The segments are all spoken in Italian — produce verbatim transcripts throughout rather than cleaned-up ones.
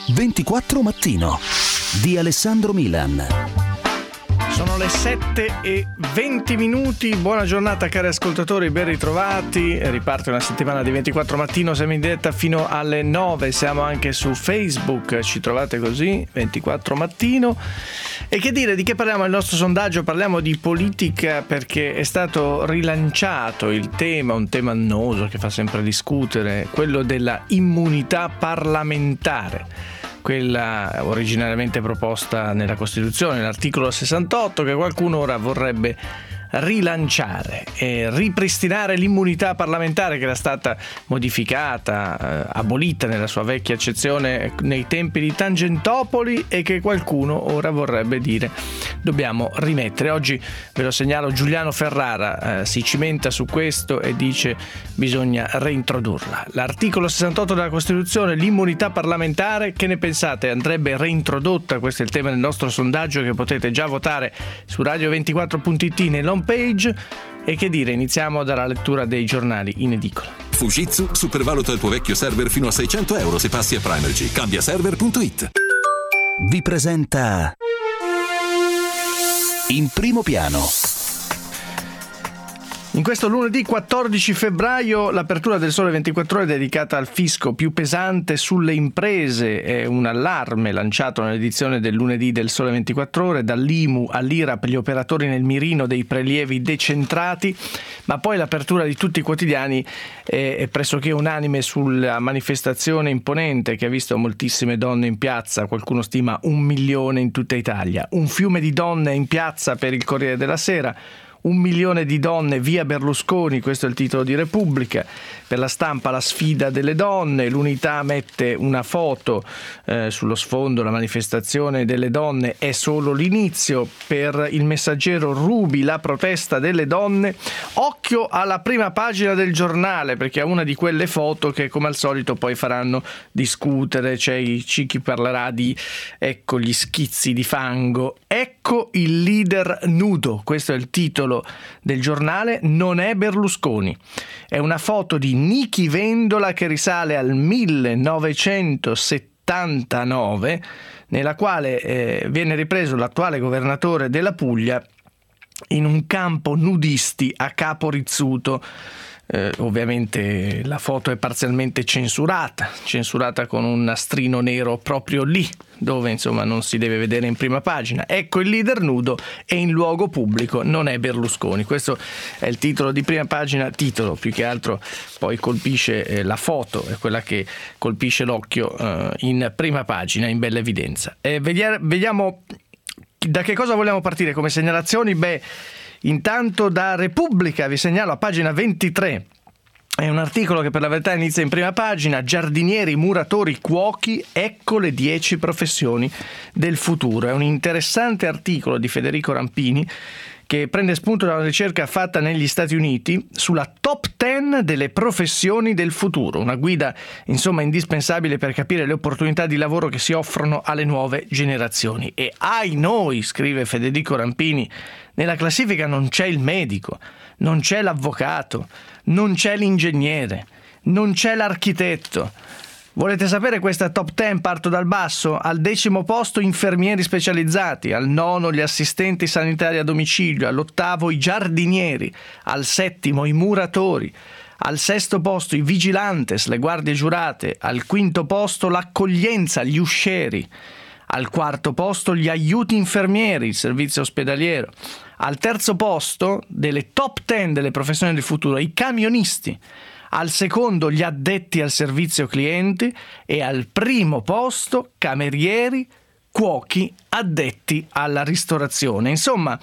ventiquattro Mattino di Alessandro Milan. Sono le sette e venti minuti, buona giornata cari ascoltatori, ben ritrovati. Riparte una settimana di ventiquattro Mattino, siamo in diretta fino alle nove, siamo anche su Facebook, ci trovate così, ventiquattro Mattino. E che dire, di che parliamo nel nostro sondaggio? Parliamo di politica perché è stato rilanciato il tema, un tema annoso che fa sempre discutere, quello della immunità parlamentare, quella originariamente proposta nella Costituzione, l'articolo sessantotto, che qualcuno ora vorrebbe rilanciare e ripristinare l'immunità parlamentare che era stata modificata, eh, abolita nella sua vecchia accezione nei tempi di Tangentopoli e che qualcuno ora vorrebbe dire dobbiamo rimettere. Oggi ve lo segnalo, Giuliano Ferrara eh, si cimenta su questo e dice bisogna reintrodurla. L'articolo sessantotto della Costituzione, l'immunità parlamentare, che ne pensate? Andrebbe reintrodotta? Questo è il tema del nostro sondaggio che potete già votare su radio ventiquattro punto it nell'home page. E che dire, iniziamo dalla lettura dei giornali in edicola. Fujitsu supervaluta il tuo vecchio server fino a seicento euro se passi a Primergy. Cambia server punto it. Vi presenta In Primo Piano. In questo lunedì quattordici febbraio l'apertura del Sole ventiquattro Ore è dedicata al fisco più pesante sulle imprese. È un allarme lanciato nell'edizione del lunedì del Sole ventiquattro Ore, dall'I M U all'I R A P, gli operatori nel mirino dei prelievi decentrati, ma poi l'apertura di tutti i quotidiani è pressoché unanime sulla manifestazione imponente che ha visto moltissime donne in piazza, qualcuno stima un milione in tutta Italia, un fiume di donne in piazza per il Corriere della Sera. Un milione di donne via Berlusconi, questo è il titolo di Repubblica. Per La Stampa la sfida delle donne, l'Unità mette una foto eh, sullo sfondo, la manifestazione delle donne è solo l'inizio. Per Il Messaggero Ruby, la protesta delle donne. Occhio alla prima pagina del giornale perché ha una di quelle foto che come al solito poi faranno discutere, c'è chi parlerà di ecco gli schizzi di fango, ecco il leader nudo, questo è il titolo del giornale. Non è Berlusconi, è una foto di Nichi Vendola che risale al millenovecentosettantanove, nella quale eh, viene ripreso l'attuale governatore della Puglia in un campo nudisti a Capo Rizzuto. Eh, ovviamente la foto è parzialmente censurata, censurata con un nastrino nero proprio lì, dove insomma non si deve vedere in prima pagina. Ecco il leader nudo e in luogo pubblico non è Berlusconi. Questo è il titolo di prima pagina, titolo più che altro poi colpisce eh, la foto, è quella che colpisce l'occhio eh, in prima pagina, in bella evidenza. Eh, vediamo, vediamo da che cosa vogliamo partire come segnalazioni. Beh, intanto da Repubblica vi segnalo a pagina ventitré. È un articolo che per la verità inizia in prima pagina: giardinieri, muratori, cuochi, ecco le dieci professioni del futuro. È un interessante articolo di Federico Rampini che prende spunto da una ricerca fatta negli Stati Uniti sulla top dieci delle professioni del futuro, una guida insomma indispensabile per capire le opportunità di lavoro che si offrono alle nuove generazioni. E ai noi, scrive Federico Rampini, nella classifica non c'è il medico, non c'è l'avvocato, non c'è l'ingegnere, non c'è l'architetto. Volete sapere questa top dieci? Parto dal basso. Al decimo posto infermieri specializzati, al nono gli assistenti sanitari a domicilio, all'ottavo i giardinieri, al settimo i muratori, al sesto posto i vigilantes, le guardie giurate, al quinto posto l'accoglienza, gli uscieri, al quarto posto gli aiuti infermieri, il servizio ospedaliero, al terzo posto delle top dieci delle professioni del futuro i camionisti, al secondo gli addetti al servizio clienti e al primo posto camerieri, cuochi, addetti alla ristorazione. Insomma,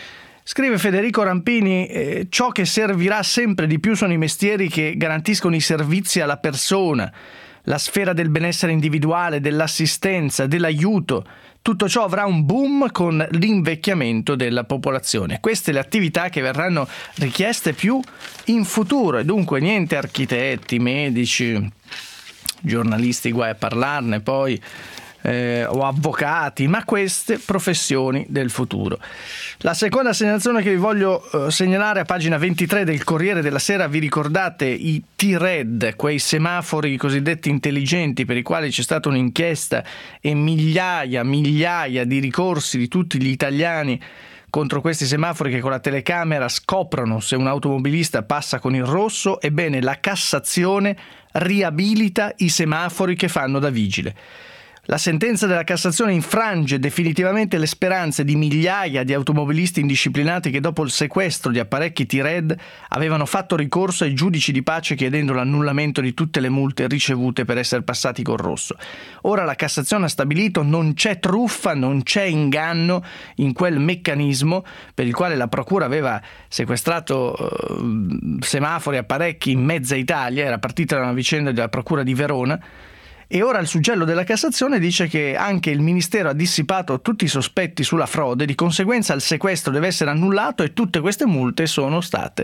scrive Federico Rampini, eh, ciò che servirà sempre di più sono i mestieri che garantiscono i servizi alla persona, la sfera del benessere individuale, dell'assistenza, dell'aiuto. Tutto ciò avrà un boom con l'invecchiamento della popolazione. Queste le attività che verranno richieste più in futuro e dunque niente architetti, medici, giornalisti, guai a parlarne, poi eh, o avvocati, ma queste professioni del futuro. La seconda segnalazione che vi voglio eh, segnalare a pagina ventitré del Corriere della Sera, vi ricordate i T-Red, quei semafori cosiddetti intelligenti per i quali c'è stata un'inchiesta e migliaia, migliaia di ricorsi di tutti gli italiani contro questi semafori che con la telecamera scoprono se un automobilista passa con il rosso? Ebbene, la Cassazione riabilita i semafori che fanno da vigile. La sentenza della Cassazione infrange definitivamente le speranze di migliaia di automobilisti indisciplinati che dopo il sequestro di apparecchi T-Red avevano fatto ricorso ai giudici di pace chiedendo l'annullamento di tutte le multe ricevute per essere passati col rosso. Ora la Cassazione ha stabilito non c'è truffa, non c'è inganno in quel meccanismo per il quale la Procura aveva sequestrato eh, semafori e apparecchi in mezza Italia. Era partita da una vicenda della Procura di Verona. E ora il suggello della Cassazione dice che anche il Ministero ha dissipato tutti i sospetti sulla frode, di conseguenza il sequestro deve essere annullato e tutte queste multe sono state,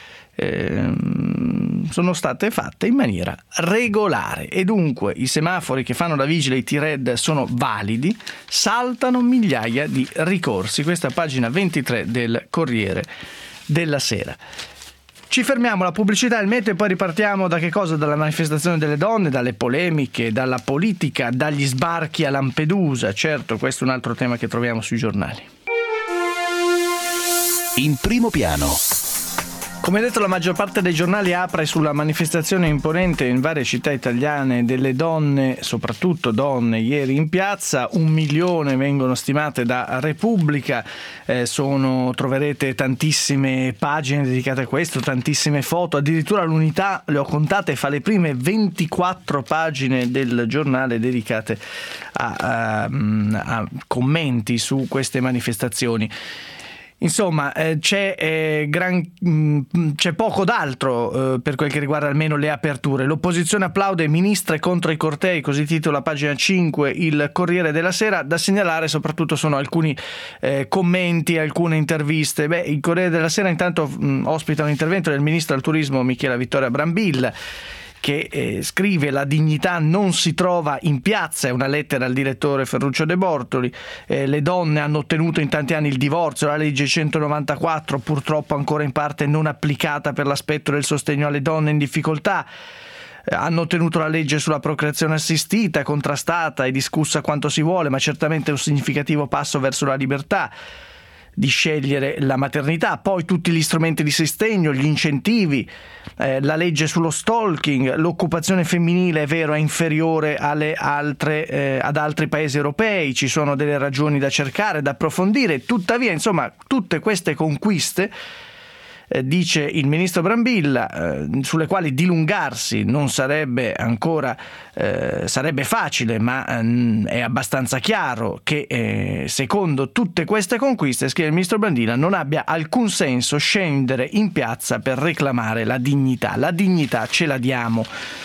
ehm, sono state fatte in maniera regolare e dunque i semafori che fanno da vigile, i T-Red, sono validi, saltano migliaia di ricorsi. Questa è pagina ventitré del Corriere della Sera. Ci fermiamo alla pubblicità, il meteo, e poi ripartiamo da che cosa? Dalla manifestazione delle donne, dalle polemiche, dalla politica, dagli sbarchi a Lampedusa. Certo, questo è un altro tema che troviamo sui giornali. In primo piano. Come detto, la maggior parte dei giornali apre sulla manifestazione imponente in varie città italiane delle donne, soprattutto donne, ieri in piazza. Un milione vengono stimate da Repubblica, eh, sono, troverete tantissime pagine dedicate a questo, tantissime foto, addirittura l'Unità, le ho contate, fa le prime ventiquattro pagine del giornale dedicate a, a, a commenti su queste manifestazioni. Insomma, eh, c'è, eh, gran, mh, c'è poco d'altro eh, per quel che riguarda almeno le aperture. L'opposizione applaude ministre contro i cortei, così titola pagina cinque il Corriere della Sera. Da segnalare soprattutto sono alcuni eh, commenti, alcune interviste. Beh, il Corriere della Sera intanto mh, ospita un intervento del ministro del turismo Michela Vittoria Brambilla, che eh, scrive: la dignità non si trova in piazza, è una lettera al direttore Ferruccio De Bortoli. Eh, le donne hanno ottenuto in tanti anni il divorzio, la legge centonovantaquattro purtroppo ancora in parte non applicata per l'aspetto del sostegno alle donne in difficoltà. Eh, hanno ottenuto la legge sulla procreazione assistita, contrastata e discussa quanto si vuole, ma certamente un significativo passo verso la libertà di scegliere la maternità. Poi tutti gli strumenti di sostegno, gli incentivi, eh, la legge sullo stalking, l'occupazione femminile, è vero, è inferiore alle altre, eh, ad altri paesi europei, ci sono delle ragioni da cercare, da approfondire, tuttavia, insomma, tutte queste conquiste, eh, dice il ministro Brambilla, eh, sulle quali dilungarsi non sarebbe ancora eh, sarebbe facile, ma eh, è abbastanza chiaro che eh, secondo tutte queste conquiste, scrive il ministro Brambilla, non abbia alcun senso scendere in piazza per reclamare la dignità. La dignità ce la diamo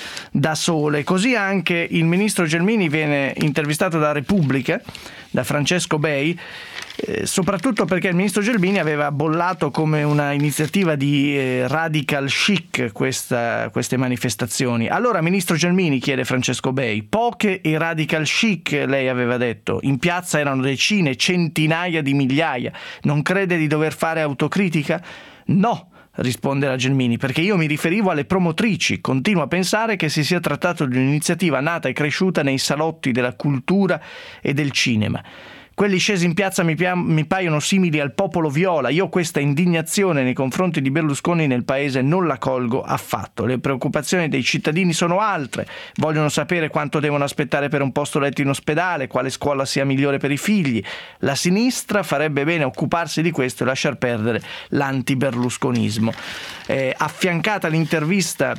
da sole. Così anche il ministro Gelmini viene intervistato da Repubblica, da Francesco Bei, eh, soprattutto perché il ministro Gelmini aveva bollato come una iniziativa di eh, radical chic questa, queste manifestazioni. Allora, ministro Gelmini, chiede Francesco Bei, poche e radical chic, lei aveva detto, in piazza erano decine, centinaia di migliaia, non crede di dover fare autocritica? No, risponde la Gelmini, perché io mi riferivo alle promotrici. Continuo a pensare che si sia trattato di un'iniziativa nata e cresciuta nei salotti della cultura e del cinema. Quelli scesi in piazza mi, pia- mi paiono simili al popolo viola. Io questa indignazione nei confronti di Berlusconi nel paese non la colgo affatto. Le preoccupazioni dei cittadini sono altre. Vogliono sapere quanto devono aspettare per un posto letto in ospedale, quale scuola sia migliore per i figli. La sinistra farebbe bene a occuparsi di questo e lasciar perdere l'antiberlusconismo. Eh, affiancata l'intervista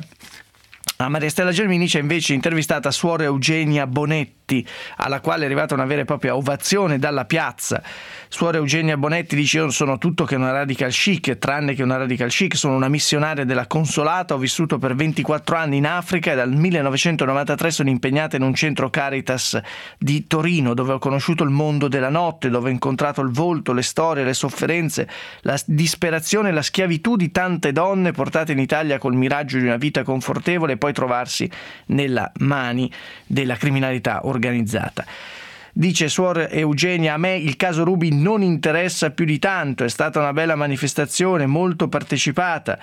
a Maria Stella Gelmini c'è invece intervistata suor Eugenia Bonetti, alla quale è arrivata una vera e propria ovazione dalla piazza. Suor Eugenia Bonetti dice: io sono tutto che una radical chic, tranne che una radical chic, sono una missionaria della Consolata, ho vissuto per ventiquattro anni in Africa e dal millenovecentonovantatré sono impegnata in un centro Caritas di Torino, dove ho conosciuto il mondo della notte, dove ho incontrato il volto, le storie, le sofferenze, la disperazione e la schiavitù di tante donne portate in Italia col miraggio di una vita confortevole e poi trovarsi nelle mani della criminalità organizzata. Dice Suor Eugenia: a me il caso Ruby non interessa più di tanto, è stata una bella manifestazione, molto partecipata.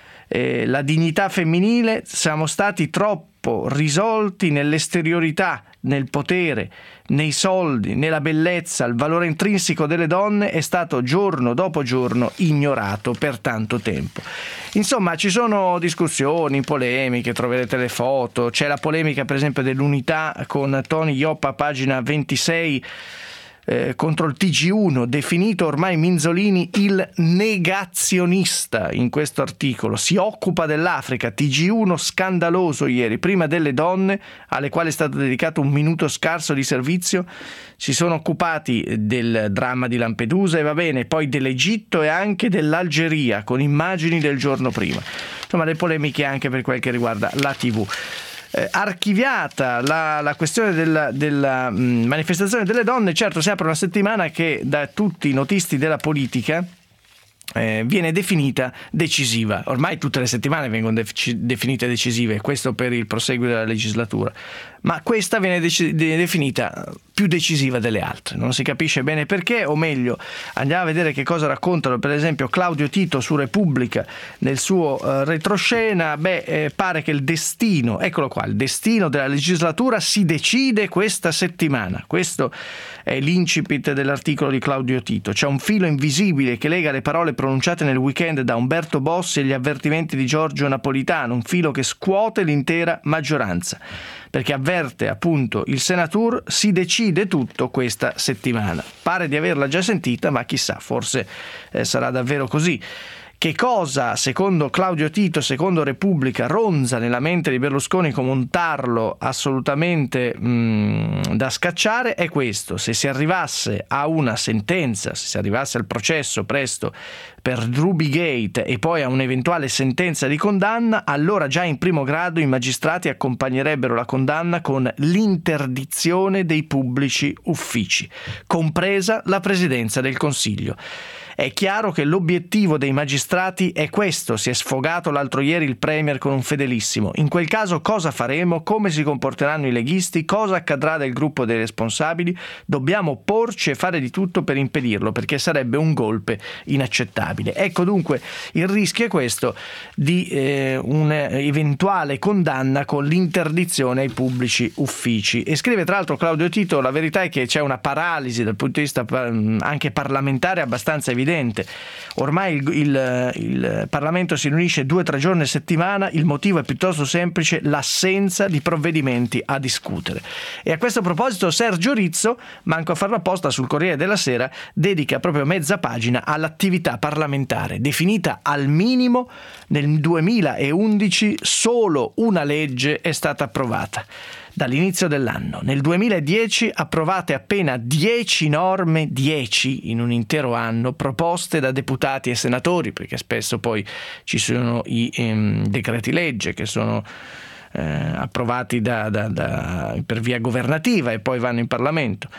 Eh, la dignità femminile, siamo stati troppo risolti nell'esteriorità, nel potere, nei soldi, nella bellezza. Il valore intrinseco delle donne è stato giorno dopo giorno ignorato per tanto tempo. Insomma, ci sono discussioni, polemiche, troverete le foto. C'è la polemica per esempio dell'Unità con Tony Ioppa, pagina ventisei, Eh, contro il T G uno, definito ormai Minzolini il negazionista in questo articolo. Si occupa dell'Africa, T G uno scandaloso ieri, prima delle donne alle quali è stato dedicato un minuto scarso di servizio, si sono occupati del dramma di Lampedusa e va bene, poi dell'Egitto e anche dell'Algeria con immagini del giorno prima. Insomma, le polemiche anche per quel che riguarda la tivù. Eh, archiviata la, la questione della, della mh, manifestazione delle donne, certo si apre una settimana che da tutti i notisti della politica eh, viene definita decisiva. Ormai tutte le settimane vengono def- definite decisive, questo per il proseguo della legislatura, ma questa viene dec- definita più decisiva delle altre, non si capisce bene perché, o meglio andiamo a vedere che cosa raccontano per esempio Claudio Tito su Repubblica nel suo uh, retroscena. Beh, eh, pare che il destino, eccolo qua, il destino della legislatura si decide questa settimana. Questo è l'incipit dell'articolo di Claudio Tito. C'è un filo invisibile che lega le parole pronunciate nel weekend da Umberto Bossi e gli avvertimenti di Giorgio Napolitano, un filo che scuote l'intera maggioranza, perché avverte appunto il Senatur, si decide tutto questa settimana. Pare di averla già sentita, ma chissà, forse eh, sarà davvero così. Che cosa, secondo Claudio Tito, secondo Repubblica, ronza nella mente di Berlusconi come un tarlo assolutamente mh, da scacciare è questo: se si arrivasse a una sentenza, se si arrivasse al processo presto per Rubygate e poi a un'eventuale sentenza di condanna, allora già in primo grado i magistrati accompagnerebbero la condanna con l'interdizione dei pubblici uffici, compresa la Presidenza del Consiglio. È chiaro che l'obiettivo dei magistrati è questo, si è sfogato l'altro ieri il Premier con un fedelissimo. In quel caso cosa faremo? Come si comporteranno i leghisti? Cosa accadrà del gruppo dei responsabili? Dobbiamo opporci e fare di tutto per impedirlo, perché sarebbe un golpe inaccettabile. Ecco dunque, il rischio è questo di eh, un'eventuale condanna con l'interdizione ai pubblici uffici. E scrive tra l'altro Claudio Tito: la verità è che c'è una paralisi dal punto di vista anche parlamentare abbastanza evidente. Ormai il, il, il Parlamento si riunisce due o tre giorni a settimana, il motivo è piuttosto semplice: l'assenza di provvedimenti a discutere. E a questo proposito Sergio Rizzo, manco a farlo apposta, sul Corriere della Sera dedica proprio mezza pagina all'attività parlamentare. Definita al minimo, nel duemilaundici solo una legge è stata approvata dall'inizio dell'anno. Nel duemiladieci approvate appena dieci norme, dieci in un intero anno, proposte da deputati e senatori, perché spesso poi ci sono i ehm, decreti legge che sono eh, approvati da, da, da, per via governativa e poi vanno in Parlamento.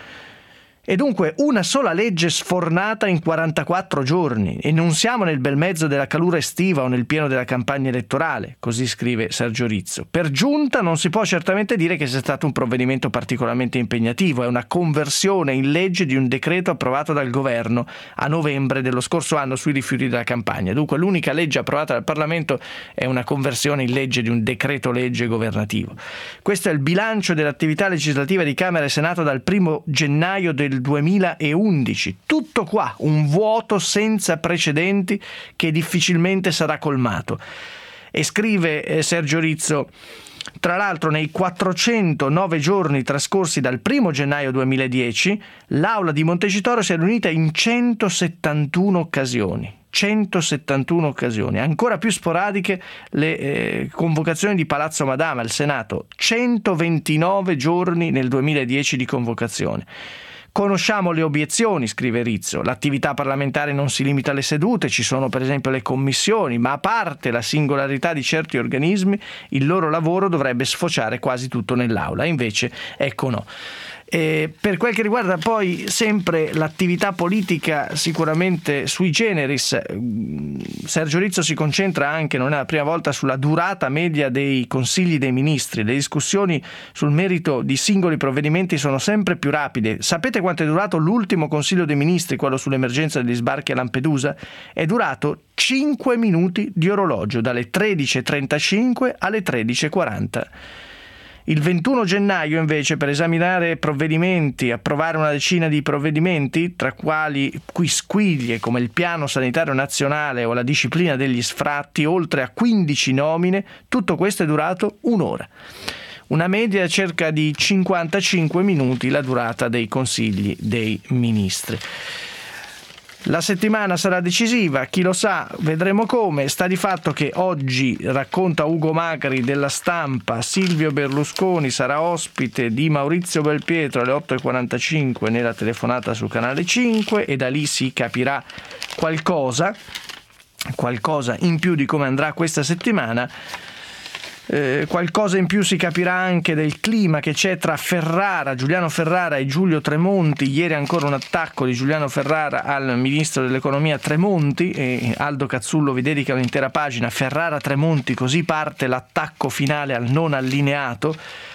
E dunque una sola legge sfornata in quarantaquattro giorni, e non siamo nel bel mezzo della calura estiva o nel pieno della campagna elettorale, così scrive Sergio Rizzo. Per giunta non si può certamente dire che sia stato un provvedimento particolarmente impegnativo, è una conversione in legge di un decreto approvato dal governo a novembre dello scorso anno sui rifiuti della campagna. Dunque l'unica legge approvata dal Parlamento è una conversione in legge di un decreto legge governativo. Questo è il bilancio dell'attività legislativa di Camera e Senato dal primo gennaio del duemilaundici. Tutto qua, un vuoto senza precedenti che difficilmente sarà colmato. E scrive eh, Sergio Rizzo: tra l'altro, nei quattrocentonove giorni trascorsi dal primo gennaio duemiladieci, l'Aula di Montecitorio si è riunita in centosettantuno occasioni. centosettantuno occasioni, ancora più sporadiche le eh, convocazioni di Palazzo Madama al Senato, centoventinove giorni nel duemiladieci di convocazione. Conosciamo le obiezioni, scrive Rizzo. L'attività parlamentare non si limita alle sedute, ci sono per esempio le commissioni, ma a parte la singolarità di certi organismi, il loro lavoro dovrebbe sfociare quasi tutto nell'aula. Invece, ecco no. E per quel che riguarda poi sempre l'attività politica, sicuramente sui generis, Sergio Rizzo si concentra anche, non è la prima volta, sulla durata media dei consigli dei ministri. Le discussioni sul merito di singoli provvedimenti sono sempre più rapide. Sapete quanto è durato l'ultimo consiglio dei ministri, quello sull'emergenza degli sbarchi a Lampedusa? È durato cinque minuti di orologio, dalle tredici e trentacinque alle tredici e quaranta. Il ventuno gennaio invece, per esaminare provvedimenti, approvare una decina di provvedimenti, tra quali quisquiglie come il piano sanitario nazionale o la disciplina degli sfratti, oltre a quindici nomine, tutto questo è durato un'ora. Una media circa di cinquantacinque minuti la durata dei consigli dei ministri. La settimana sarà decisiva, chi lo sa, vedremo come. Sta di fatto che oggi, racconta Ugo Magri della Stampa, Silvio Berlusconi sarà ospite di Maurizio Belpietro alle otto e quarantacinque nella telefonata su Canale cinque, e da lì si capirà qualcosa, qualcosa in più di come andrà questa settimana. Eh, qualcosa in più si capirà anche del clima che c'è tra Ferrara, Giuliano Ferrara e Giulio Tremonti. Ieri ancora un attacco di Giuliano Ferrara al ministro dell'economia Tremonti, e Aldo Cazzullo vi dedica un'intera pagina. Ferrara Tremonti, così parte l'attacco finale al non allineato,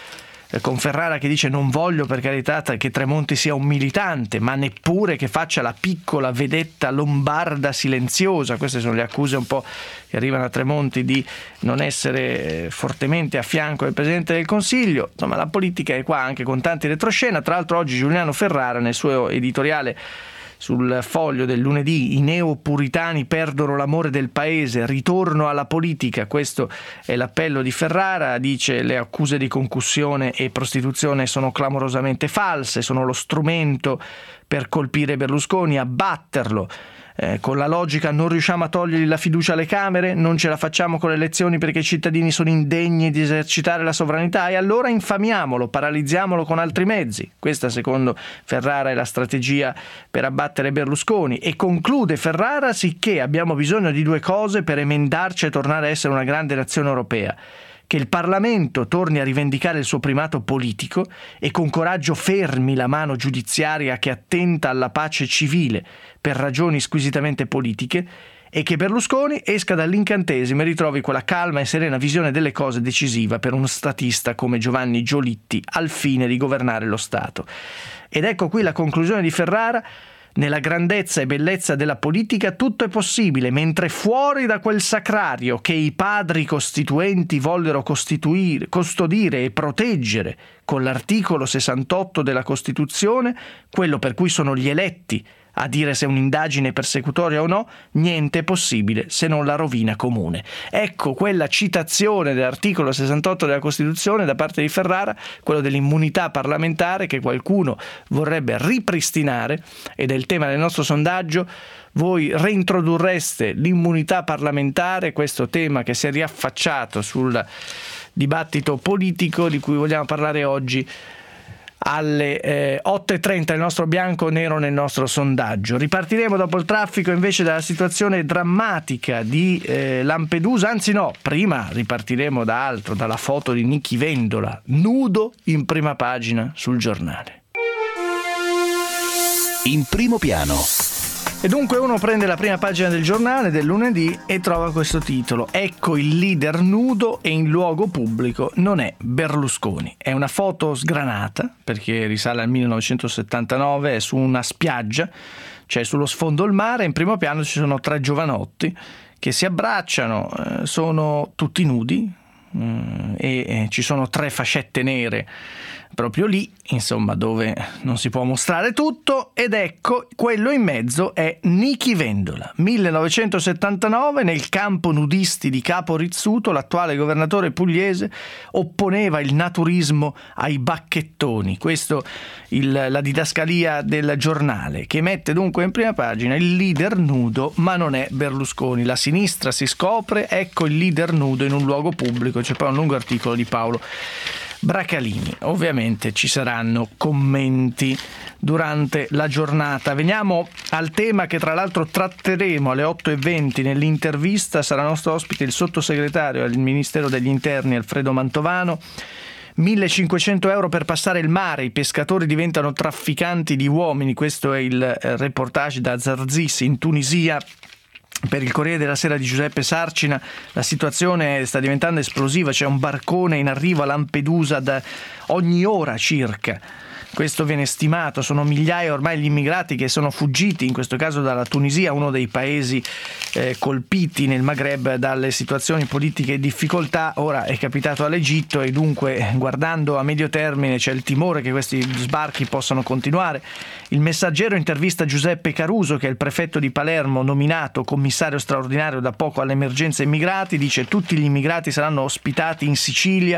con Ferrara che dice: non voglio per carità che Tremonti sia un militante, ma neppure che faccia la piccola vedetta lombarda silenziosa. Queste sono le accuse un po' che arrivano a Tremonti di non essere fortemente a fianco del Presidente del Consiglio. Insomma, la politica è qua anche con tanti retroscena. Tra l'altro oggi Giuliano Ferrara nel suo editoriale sul Foglio del lunedì: i neopuritani perdono l'amore del paese, ritorno alla politica. Questo è l'appello di Ferrara. Dice: le accuse di concussione e prostituzione sono clamorosamente false, sono lo strumento per colpire Berlusconi, abbatterlo. Eh, con la logica non riusciamo a togliergli la fiducia alle Camere, non ce la facciamo con le elezioni perché i cittadini sono indegni di esercitare la sovranità, e allora infamiamolo, paralizziamolo con altri mezzi. Questa, secondo Ferrara, è la strategia per abbattere Berlusconi. E conclude Ferrara: sicché abbiamo bisogno di due cose per emendarci e tornare a essere una grande nazione europea: che il Parlamento torni a rivendicare il suo primato politico e con coraggio fermi la mano giudiziaria che attenta alla pace civile per ragioni squisitamente politiche, e che Berlusconi esca dall'incantesimo e ritrovi quella calma e serena visione delle cose decisiva per uno statista come Giovanni Giolitti al fine di governare lo Stato. Ed ecco qui la conclusione di Ferrara: nella grandezza e bellezza della politica tutto è possibile, mentre fuori da quel sacrario che i padri costituenti vollero costituire, custodire e proteggere con l'articolo sessantotto della Costituzione, quello per cui sono gli eletti a dire se un'indagine persecutoria o no, niente è possibile se non la rovina comune. Ecco quella citazione dell'articolo sessantotto della Costituzione da parte di Ferrara, quello dell'immunità parlamentare che qualcuno vorrebbe ripristinare, ed è il tema del nostro sondaggio. Voi reintrodurreste l'immunità parlamentare, questo tema che si è riaffacciato sul dibattito politico di cui vogliamo parlare oggi alle eh, otto e trenta, il nostro bianco nero nel nostro sondaggio. Ripartiremo dopo il traffico invece dalla situazione drammatica di eh, Lampedusa, anzi no, prima ripartiremo da altro, dalla foto di Nichi Vendola, nudo in prima pagina sul Giornale. In primo piano. E dunque uno prende la prima pagina del Giornale del lunedì e trova questo titolo: ecco il leader nudo e in luogo pubblico non è Berlusconi. È una foto sgranata perché risale al millenovecentosettantanove, è su una spiaggia, c'è sullo sfondo il mare, in primo piano ci sono tre giovanotti che si abbracciano, eh, sono tutti nudi, eh, e eh, ci sono tre fascette nere proprio lì, insomma, dove non si può mostrare tutto. Ed ecco, quello in mezzo è Nichi Vendola. millenovecentosettantanove, nel campo nudisti di Capo Rizzuto, l'attuale governatore pugliese opponeva il naturismo ai bacchettoni. Questo il, la didascalia del Giornale, che mette dunque in prima pagina il leader nudo, ma non è Berlusconi. La sinistra si scopre, ecco il leader nudo in un luogo pubblico. C'è poi un lungo articolo di Paolo Bracalini. Ovviamente ci saranno commenti durante la giornata. Veniamo al tema che tra l'altro tratteremo alle otto e venti nell'intervista. Sarà nostro ospite il sottosegretario al Ministero degli Interni Alfredo Mantovano. millecinquecento euro per passare il mare, i pescatori diventano trafficanti di uomini. Questo è il reportage da Zarzis in Tunisia. Per il Corriere della Sera di Giuseppe Sarcina la situazione sta diventando esplosiva, c'è un barcone in arrivo a Lampedusa da ogni ora circa. Questo viene stimato, sono migliaia ormai gli immigrati che sono fuggiti, in questo caso dalla Tunisia, uno dei paesi eh, colpiti nel Maghreb dalle situazioni politiche e difficoltà. Ora è capitato all'Egitto e dunque, guardando a medio termine, c'è il timore che questi sbarchi possano continuare. Il Messaggero intervista Giuseppe Caruso, che è il prefetto di Palermo, nominato commissario straordinario da poco all'emergenza immigrati. Dice: tutti gli immigrati saranno ospitati in Sicilia.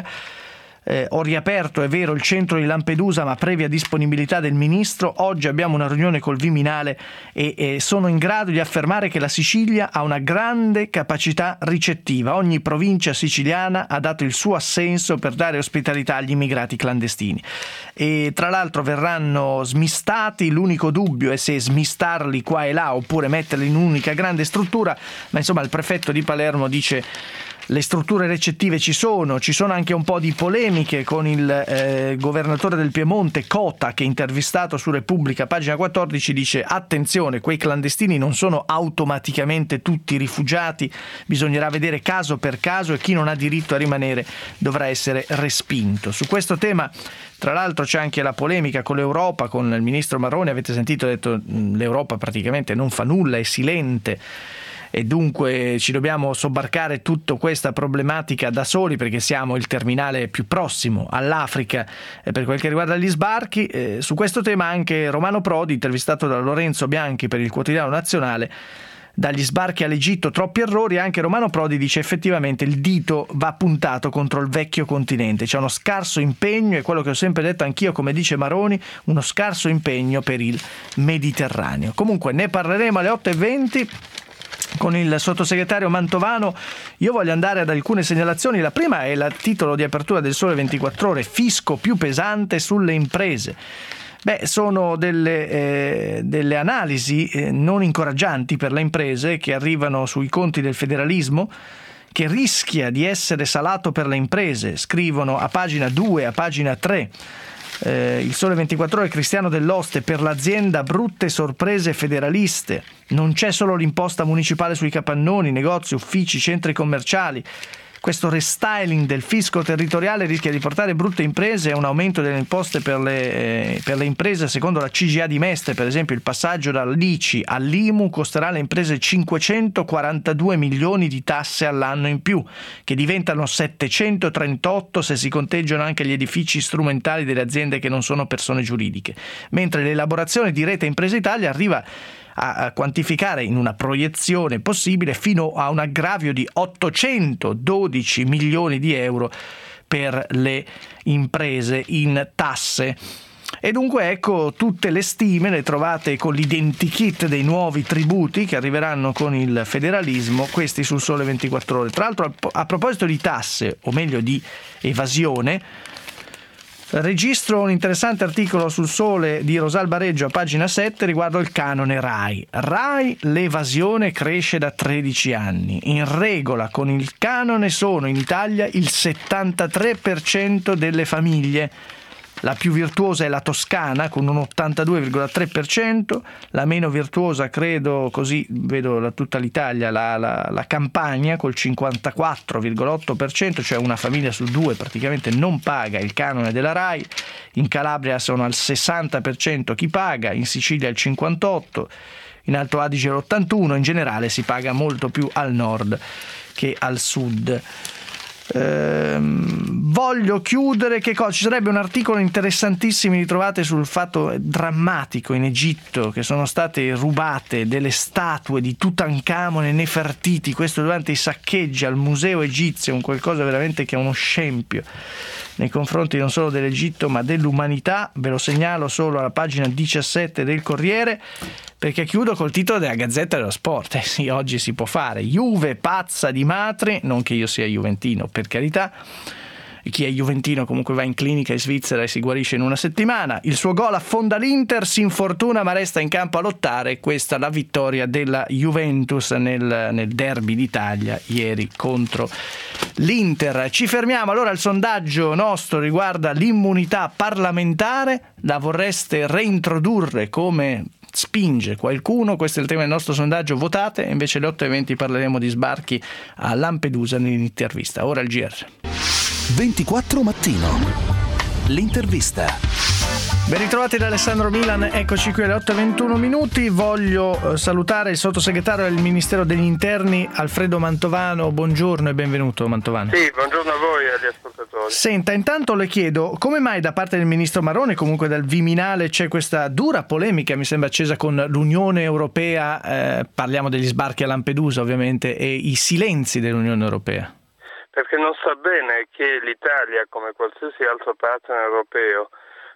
Eh, ho riaperto, è vero, il centro di Lampedusa, ma previa disponibilità del ministro. Oggi abbiamo una riunione col Viminale e, e sono in grado di affermare che la Sicilia ha una grande capacità ricettiva. Ogni provincia siciliana ha dato il suo assenso per dare ospitalità agli immigrati clandestini. E tra l'altro verranno smistati. L'unico dubbio è se smistarli qua e là oppure metterli in un'unica grande struttura, ma insomma il prefetto di Palermo dice: le strutture recettive ci sono, ci sono anche un po' di polemiche con il eh, governatore del Piemonte Cota, che intervistato su Repubblica, pagina quattordici, dice: attenzione, quei clandestini non sono automaticamente tutti rifugiati, bisognerà vedere caso per caso e chi non ha diritto a rimanere dovrà essere respinto. Su questo tema tra l'altro c'è anche la polemica con l'Europa, con il ministro Marroni. Avete sentito, ha detto l'Europa praticamente non fa nulla, è silente. E dunque ci dobbiamo sobbarcare tutta questa problematica da soli, perché siamo il terminale più prossimo all'Africa eh, per quel che riguarda gli sbarchi. Eh, su questo tema anche Romano Prodi, intervistato da Lorenzo Bianchi per il Quotidiano Nazionale. Dagli sbarchi all'Egitto troppi errori, anche Romano Prodi dice: effettivamente il dito va puntato contro il vecchio continente, c'è uno scarso impegno, è quello che ho sempre detto anch'io, come dice Maroni, uno scarso impegno per il Mediterraneo. Comunque ne parleremo alle otto e venti con il sottosegretario Mantovano. Io voglio andare ad alcune segnalazioni. La prima è il titolo di apertura del Sole ventiquattro Ore: fisco più pesante sulle imprese. Beh, sono delle, eh, delle analisi eh, non incoraggianti per le imprese che arrivano sui conti del federalismo, che rischia di essere salato per le imprese. Scrivono a pagina due, a pagina tre. Eh, il Sole ventiquattro Ore, Cristiano Dell'Oste: per l'azienda brutte sorprese federaliste. Non c'è solo l'imposta municipale sui capannoni, negozi, uffici, centri commerciali. Questo restyling del fisco territoriale rischia di portare brutte imprese a un aumento delle imposte per le, eh, per le imprese. Secondo la C G A di Mestre, per esempio, il passaggio dall'I C I all'I M U costerà alle imprese cinquecentoquarantadue milioni di tasse all'anno in più, che diventano settecentotrentotto se si conteggiano anche gli edifici strumentali delle aziende che non sono persone giuridiche. Mentre l'elaborazione di Rete Impresa Italia arriva a quantificare in una proiezione possibile fino a un aggravio di ottocentododici milioni di euro per le imprese in tasse. E dunque ecco, tutte le stime le trovate con l'identikit dei nuovi tributi che arriveranno con il federalismo, questi sul Sole ventiquattro Ore. Tra l'altro, a proposito di tasse, o meglio di evasione, registro un interessante articolo sul Sole di Rosalba Reggio a pagina sette riguardo il canone RAI. RAI, l'evasione cresce da tredici anni. In regola con il canone sono in Italia il settantatré per cento delle famiglie. La più virtuosa è la Toscana con un ottantadue virgola tre per cento, la meno virtuosa, credo, così vedo la, tutta l'Italia, la, la, la Campania col cinquantaquattro virgola otto per cento, cioè una famiglia su due praticamente non paga il canone della RAI. In Calabria sono al sessanta per cento chi paga, in Sicilia il cinquantotto per cento, in Alto Adige l'ottantuno per cento, in generale si paga molto più al nord che al sud. Ehm, voglio chiudere che cosa? Ci sarebbe un articolo interessantissimo, li trovate sul fatto drammatico in Egitto che sono state rubate delle statue di Tutankhamon e Nefertiti, questo durante i saccheggi al museo egizio, un qualcosa veramente che è uno scempio nei confronti non solo dell'Egitto ma dell'umanità. Ve lo segnalo solo alla pagina diciassette del Corriere, perché chiudo col titolo della Gazzetta dello Sport. Eh sì, oggi si può fare. Juve pazza di Matri, non che io sia juventino, per carità. chi è juventino comunque va in clinica in Svizzera e si guarisce in una settimana. Il suo gol affonda l'Inter, si infortuna ma resta in campo a lottare. Questa la vittoria della Juventus nel, nel derby d'Italia ieri contro l'Inter. Ci fermiamo allora, il sondaggio nostro riguarda l'immunità parlamentare. La vorreste reintrodurre come spinge qualcuno? Questo è il tema del nostro sondaggio, votate. Invece alle otto e venti parleremo di sbarchi a Lampedusa nell'intervista. Ora il G R. ventiquattro Mattino. L'intervista. Ben ritrovati da Alessandro Milan, eccoci qui alle otto e ventuno minuti. Voglio salutare il sottosegretario del Ministero degli Interni Alfredo Mantovano. Buongiorno e benvenuto Mantovano. Sì, buongiorno a voi e agli ascoltatori. Senta, intanto le chiedo come mai da parte del ministro Maroni, comunque dal Viminale, c'è questa dura polemica, mi sembra accesa, con l'Unione Europea, eh, parliamo degli sbarchi a Lampedusa ovviamente, e i silenzi dell'Unione Europea. Perché non sta bene che l'Italia, come qualsiasi altro partner europeo,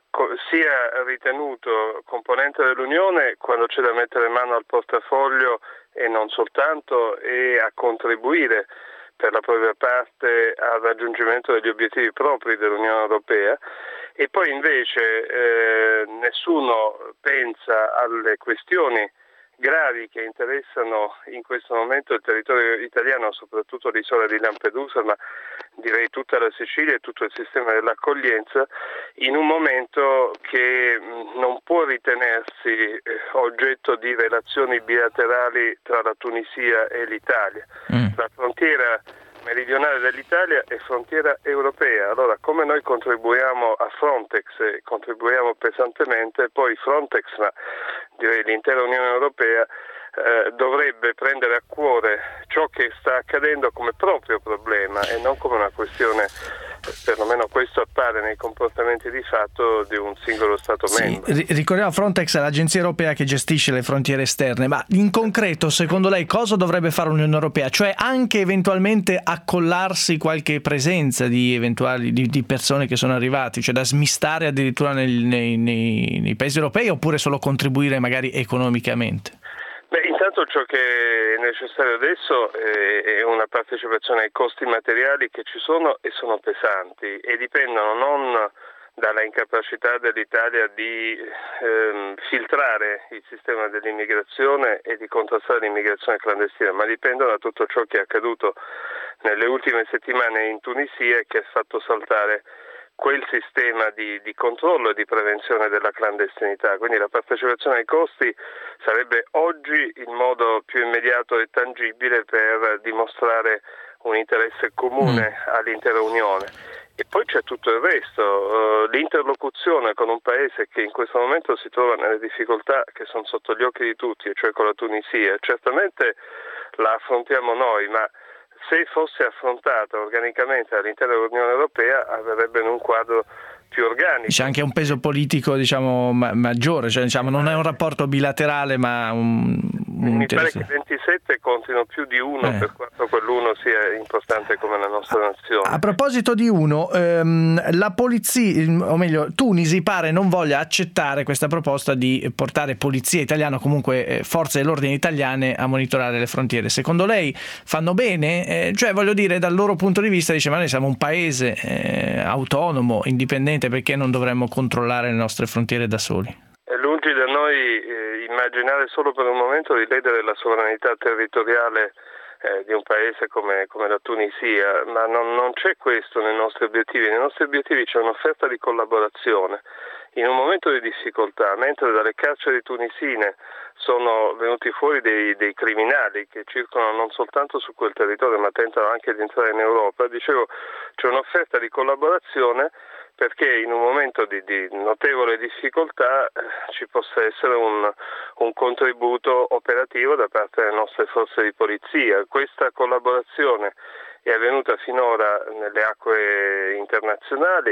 sia ritenuto componente dell'Unione quando c'è da mettere mano al portafoglio e non soltanto, e a contribuire per la propria parte al raggiungimento degli obiettivi propri dell'Unione Europea, e poi invece eh, nessuno pensa alle questioni gravi che interessano in questo momento il territorio italiano, soprattutto l'isola di Lampedusa, ma direi tutta la Sicilia e tutto il sistema dell'accoglienza, in un momento che non può ritenersi oggetto di relazioni bilaterali tra la Tunisia e l'Italia. Mm. La frontiera meridionale dell'Italia è frontiera europea. Allora, come noi contribuiamo a Frontex e contribuiamo pesantemente, poi Frontex, ma direi l'intera Unione Europea, eh, dovrebbe prendere a cuore ciò che sta accadendo come proprio problema e non come una questione, perlomeno questo appare nei comportamenti di fatto, di un singolo Stato sì, membro. Ricordiamo, Frontex è l'agenzia europea che gestisce le frontiere esterne, ma in concreto secondo lei cosa dovrebbe fare l'Unione Europea? Cioè anche eventualmente accollarsi qualche presenza di eventuali di, di persone che sono arrivati, cioè da smistare addirittura nel, nei, nei, nei paesi europei, oppure solo contribuire magari economicamente? Beh, intanto ciò che è necessario adesso è una partecipazione ai costi materiali che ci sono e sono pesanti e dipendono non dalla incapacità dell'Italia di ehm, filtrare il sistema dell'immigrazione e di contrastare l'immigrazione clandestina, ma dipendono da tutto ciò che è accaduto nelle ultime settimane in Tunisia e che ha fatto saltare quel sistema di, di controllo e di prevenzione della clandestinità. Quindi la partecipazione ai costi sarebbe oggi il modo più immediato e tangibile per dimostrare un interesse comune all'intera Unione. E poi c'è tutto il resto, uh, l'interlocuzione con un paese che in questo momento si trova nelle difficoltà che sono sotto gli occhi di tutti, e cioè con la Tunisia. Certamente la affrontiamo noi, ma se fosse affrontata organicamente all'interno dell'Unione Europea avrebbe un quadro più organico. C'è anche un peso politico, diciamo, ma- maggiore, cioè diciamo non è un rapporto bilaterale, ma un, un mi pare che ventisette contino più di uno, eh. per quanto quell'uno sia importante come la nostra nazione. A proposito di uno, ehm, la polizia, o meglio Tunisi, pare non voglia accettare questa proposta di portare polizia italiana, o comunque eh, forze dell'ordine italiane a monitorare le frontiere. Secondo lei fanno bene? Eh, cioè voglio dire, dal loro punto di vista dice, ma noi siamo un paese eh, autonomo, indipendente, perché non dovremmo controllare le nostre frontiere da soli? È lungi da noi eh, immaginare solo per un momento di ledere la sovranità territoriale eh, di un paese come, come la Tunisia, ma non, non c'è questo nei nostri obiettivi. Nei nostri obiettivi c'è un'offerta di collaborazione. In un momento di difficoltà, mentre dalle carceri tunisine sono venuti fuori dei, dei criminali che circolano non soltanto su quel territorio ma tentano anche di entrare in Europa, dicevo, c'è un'offerta di collaborazione perché in un momento di, di notevole difficoltà eh, ci possa essere un, un contributo operativo da parte delle nostre forze di polizia. Questa collaborazione è avvenuta finora nelle acque internazionali.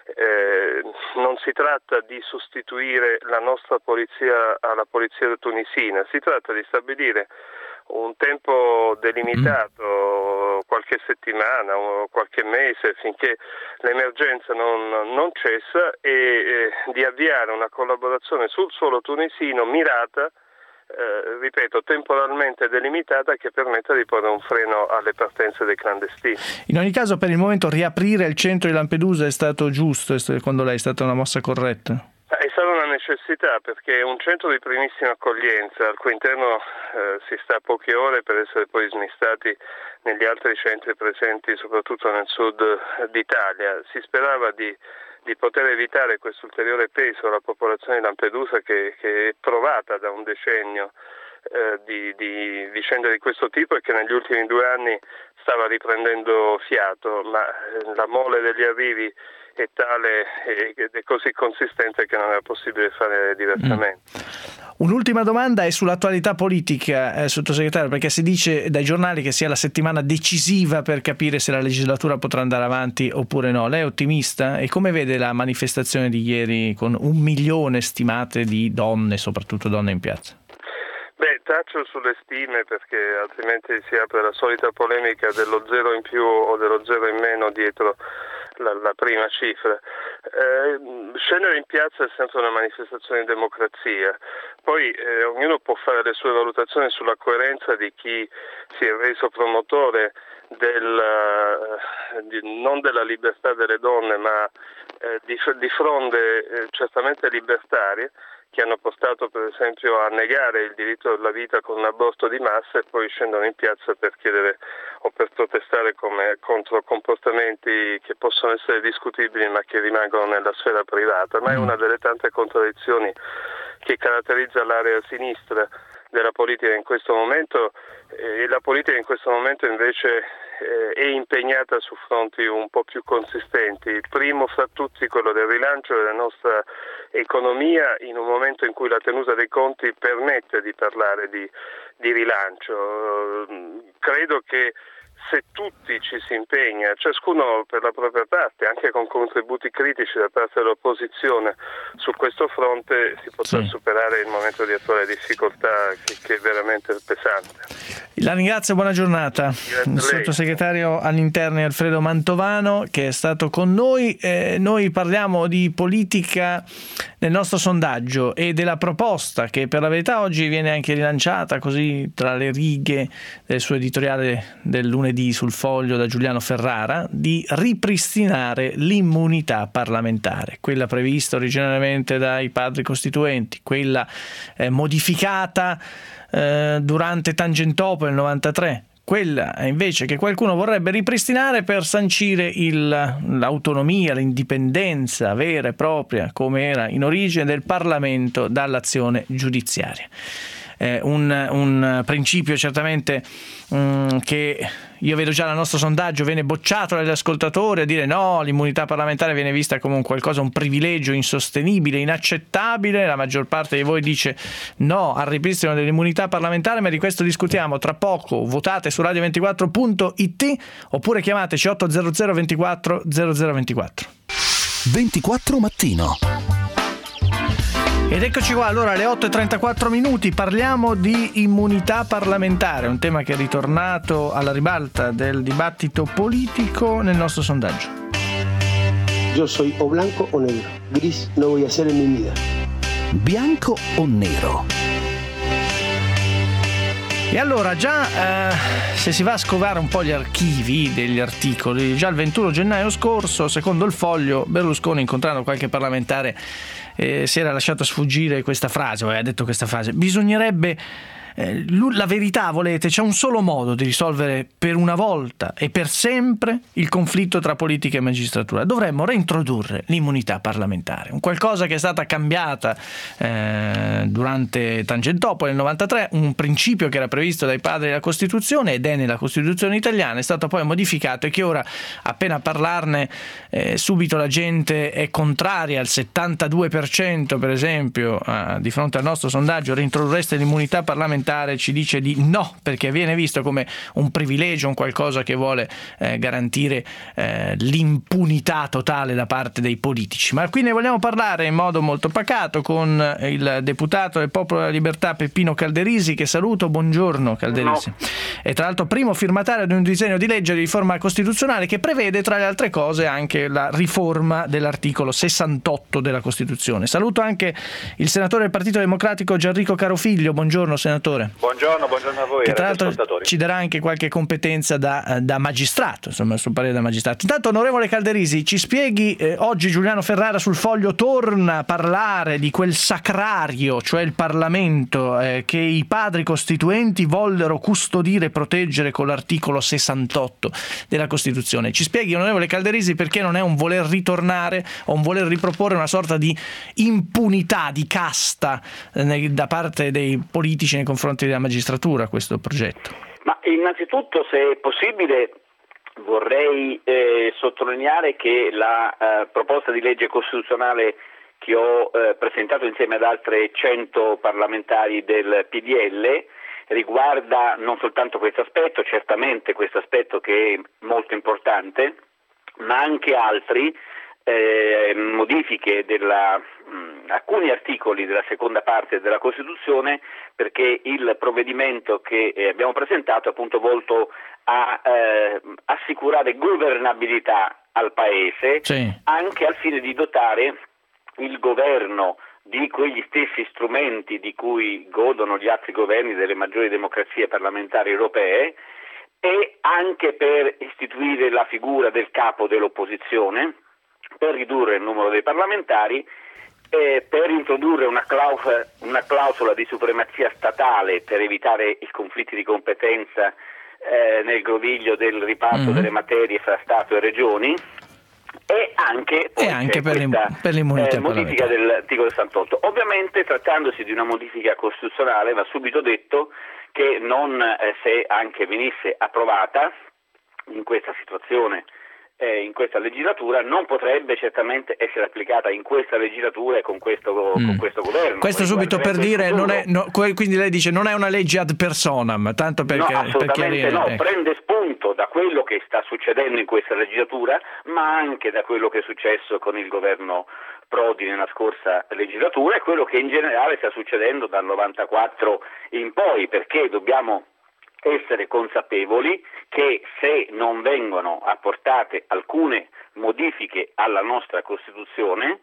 Eh, non si tratta di sostituire la nostra polizia alla polizia tunisina, si tratta di stabilire un tempo delimitato, qualche settimana o qualche mese, finché l'emergenza non, non cessa, e eh, di avviare una collaborazione sul suolo tunisino mirata Eh, ripeto, temporalmente delimitata, che permetta di porre un freno alle partenze dei clandestini. In ogni caso, per il momento riaprire il centro di Lampedusa è stato giusto, secondo lei è stata una mossa corretta? È stata una necessità, perché è un centro di primissima accoglienza al cui interno eh, si sta a poche ore per essere poi smistati negli altri centri presenti soprattutto nel sud d'Italia. Si sperava di di poter evitare questo ulteriore peso alla popolazione di Lampedusa che, che è provata da un decennio eh, di, di vicende di questo tipo e che negli ultimi due anni stava riprendendo fiato, ma eh, la mole degli arrivi è tale ed è così consistente che non era possibile fare diversamente. Mm. Un'ultima domanda è sull'attualità politica, eh, sottosegretario, perché si dice dai giornali che sia la settimana decisiva per capire se la legislatura potrà andare avanti oppure no. Lei è ottimista? E come vede la manifestazione di ieri con un milione stimate di donne, soprattutto donne in piazza? Beh, taccio sulle stime perché altrimenti si apre la solita polemica dello zero in più o dello zero in meno dietro la, la prima cifra. Eh, scendere in piazza è sempre una manifestazione di democrazia, poi eh, ognuno può fare le sue valutazioni sulla coerenza di chi si è reso promotore del, di, non della libertà delle donne, ma eh, di, di fronde eh, certamente libertarie, che hanno portato per esempio a negare il diritto alla vita con un aborto di massa e poi scendono in piazza per chiedere o per protestare come contro comportamenti che possono essere discutibili ma che rimangono nella sfera privata. Ma è una delle tante contraddizioni che caratterizza l'area sinistra della politica in questo momento, e la politica in questo momento invece è impegnata su fronti un po' più consistenti. Il primo fra tutti quello del rilancio della nostra economia in un momento in cui la tenuta dei conti permette di parlare di, di rilancio. Credo che se tutti ci si impegna, ciascuno per la propria parte, anche con contributi critici da parte dell'opposizione su questo fronte, si potrà sì. superare il momento di attuale difficoltà che, che è veramente pesante. La ringrazio, buona giornata. Il sottosegretario all'interno Alfredo Mantovano, che è stato con noi. Eh, noi parliamo di politica nel nostro sondaggio e della proposta che per la verità oggi viene anche rilanciata così tra le righe del suo editoriale del lunedì sul Foglio da Giuliano Ferrara, di ripristinare l'immunità parlamentare, quella prevista originariamente dai padri costituenti, quella eh, modificata eh, durante Tangentopoli nel novantatré, quella invece che qualcuno vorrebbe ripristinare per sancire il, l'autonomia, l'indipendenza vera e propria, come era in origine, del Parlamento dall'azione giudiziaria. Eh, un, un principio certamente um, che io vedo già nel nostro sondaggio viene bocciato dagli ascoltatori a dire no, l'immunità parlamentare viene vista come un qualcosa, un privilegio insostenibile, inaccettabile. La maggior parte di voi dice no al ripristino dell'immunità parlamentare, ma di questo discutiamo tra poco. Votate su radio ventiquattro punto it oppure chiamateci otto zero zero ventiquattro zero zero ventiquattro. ventiquattro mattino. Ed eccoci qua, allora alle otto e trentaquattro minuti parliamo di immunità parlamentare, un tema che è ritornato alla ribalta del dibattito politico nel nostro sondaggio. Io soy o blanco o negro, gris no voy a ser en mi vida. Bianco o nero? E allora già eh, se si va a scovare un po' gli archivi degli articoli, già il ventuno gennaio scorso, secondo il Foglio, Berlusconi, incontrando qualche parlamentare, eh, si era lasciato sfuggire questa frase, o aveva detto questa frase: bisognerebbe, eh, la verità volete, c'è un solo modo di risolvere per una volta e per sempre il conflitto tra politica e magistratura, dovremmo reintrodurre l'immunità parlamentare, un qualcosa che è stata cambiata eh, durante Tangentopoli nel novantatré, un principio che era previsto dai padri della Costituzione ed è nella Costituzione italiana, è stato poi modificato e che ora, appena parlarne, eh, subito la gente è contraria. Al settantadue per cento per esempio, eh, di fronte al nostro sondaggio, reintrodurreste l'immunità parlamentare, parlamentare ci dice di no, perché viene visto come un privilegio, un qualcosa che vuole eh, garantire eh, l'impunità totale da parte dei politici. Ma qui ne vogliamo parlare in modo molto pacato con il deputato del Popolo della Libertà Peppino Calderisi, che saluto. Buongiorno Calderisi. No. E tra l'altro primo firmatario di un disegno di legge di riforma costituzionale che prevede tra le altre cose anche la riforma dell'articolo sessantotto della Costituzione. Saluto anche il senatore del Partito Democratico Gianrico Carofiglio. Buongiorno senatore. Buongiorno, buongiorno a voi. Che tra l'altro ci darà anche qualche competenza da, da magistrato, insomma il suo parere da magistrato. Intanto onorevole Calderisi, ci spieghi, eh, oggi Giuliano Ferrara sul Foglio torna a parlare di quel sacrario, cioè il Parlamento, eh, che i padri costituenti vollero custodire e proteggere con l'articolo sessantotto della Costituzione. Ci spieghi onorevole Calderisi perché non è un voler ritornare o un voler riproporre una sorta di impunità, di casta eh, da parte dei politici nei confronti della magistratura questo progetto? Ma innanzitutto, se è possibile, vorrei eh, sottolineare che la eh, proposta di legge costituzionale che ho eh, presentato insieme ad altre cento parlamentari del P D L riguarda non soltanto questo aspetto, certamente questo aspetto che è molto importante, ma anche altri eh, modifiche della mh, alcuni articoli della seconda parte della Costituzione, perché il provvedimento che eh, abbiamo presentato è appunto volto a eh, assicurare governabilità al Paese, sì, anche al fine di dotare il governo di quegli stessi strumenti di cui godono gli altri governi delle maggiori democrazie parlamentari europee, e anche per istituire la figura del capo dell'opposizione, per ridurre il numero dei parlamentari, eh, per introdurre una clausola, una clausola di supremazia statale per evitare i conflitti di competenza eh, nel groviglio del riparto mm-hmm. delle materie fra Stato e Regioni, e anche, e anche per, questa, per l'immunità eh, modifica dell'articolo sessantotto. Ovviamente, trattandosi di una modifica costituzionale, va subito detto che non eh, se anche venisse approvata in questa situazione, eh, in questa legislatura, non potrebbe certamente essere applicata in questa legislatura e con questo, mm. con questo governo. Questo subito per dire, non è, no, quindi lei dice non è una legge ad personam, tanto perché, no, assolutamente per no, ecco. prende spunto da quello che sta succedendo in questa legislatura, ma anche da quello che è successo con il governo Prodi nella scorsa legislatura e quello che in generale sta succedendo dal novantaquattro in poi, perché dobbiamo essere consapevoli che se non vengono apportate alcune modifiche alla nostra Costituzione,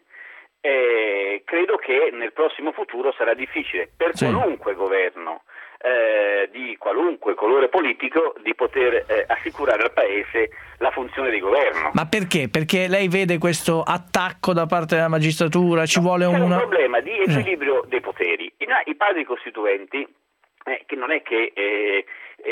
eh, credo che nel prossimo futuro sarà difficile per sì. qualunque governo eh, di qualunque colore politico di poter eh, assicurare al Paese la funzione di governo. Ma perché? Perché lei vede questo attacco da parte della magistratura? Ci no, vuole c'è una... un problema di equilibrio eh. dei poteri. I, I padri costituenti, eh, che non è che eh,